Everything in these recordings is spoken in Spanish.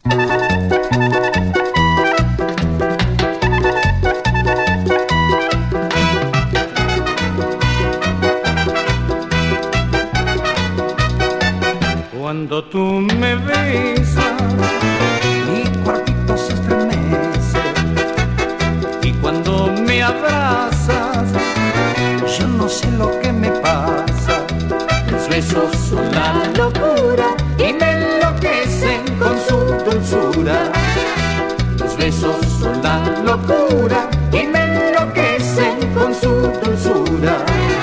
Cuando tú me besas, mi cuerpito se estremece, y cuando me abrazas, yo no sé lo que me pasa. Tus besos son la locura y me enloquecen con su dulzura. Tus besos son la locura y me enloquecen con su dulzura.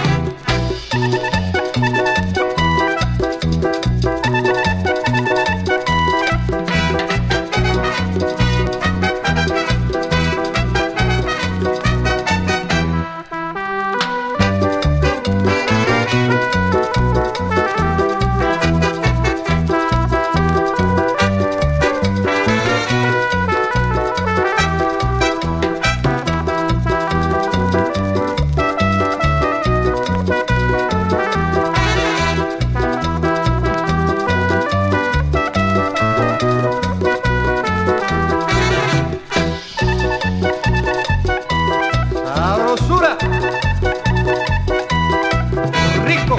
Rico.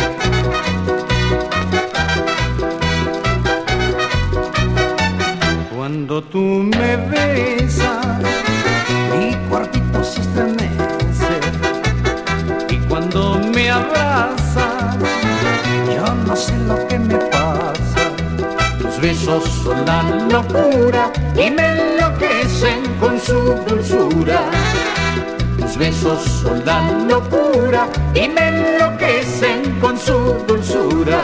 Cuando tú me besas, mi cuerpito se estremece, y cuando me abrazas, yo no sé lo que me pasa. Tus besos son la locura y me enloquecen con su dulzura. Tus besos son la locura y me enloquecen con su dulzura.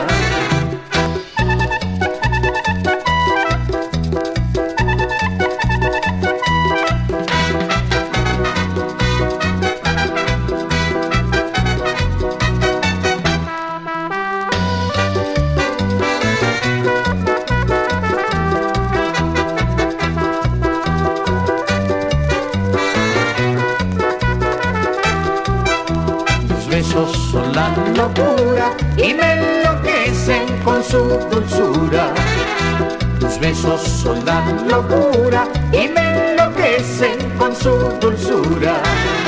Tus besos son la locura y me enloquecen con su dulzura. Tus besos son la locura y me enloquecen con su dulzura.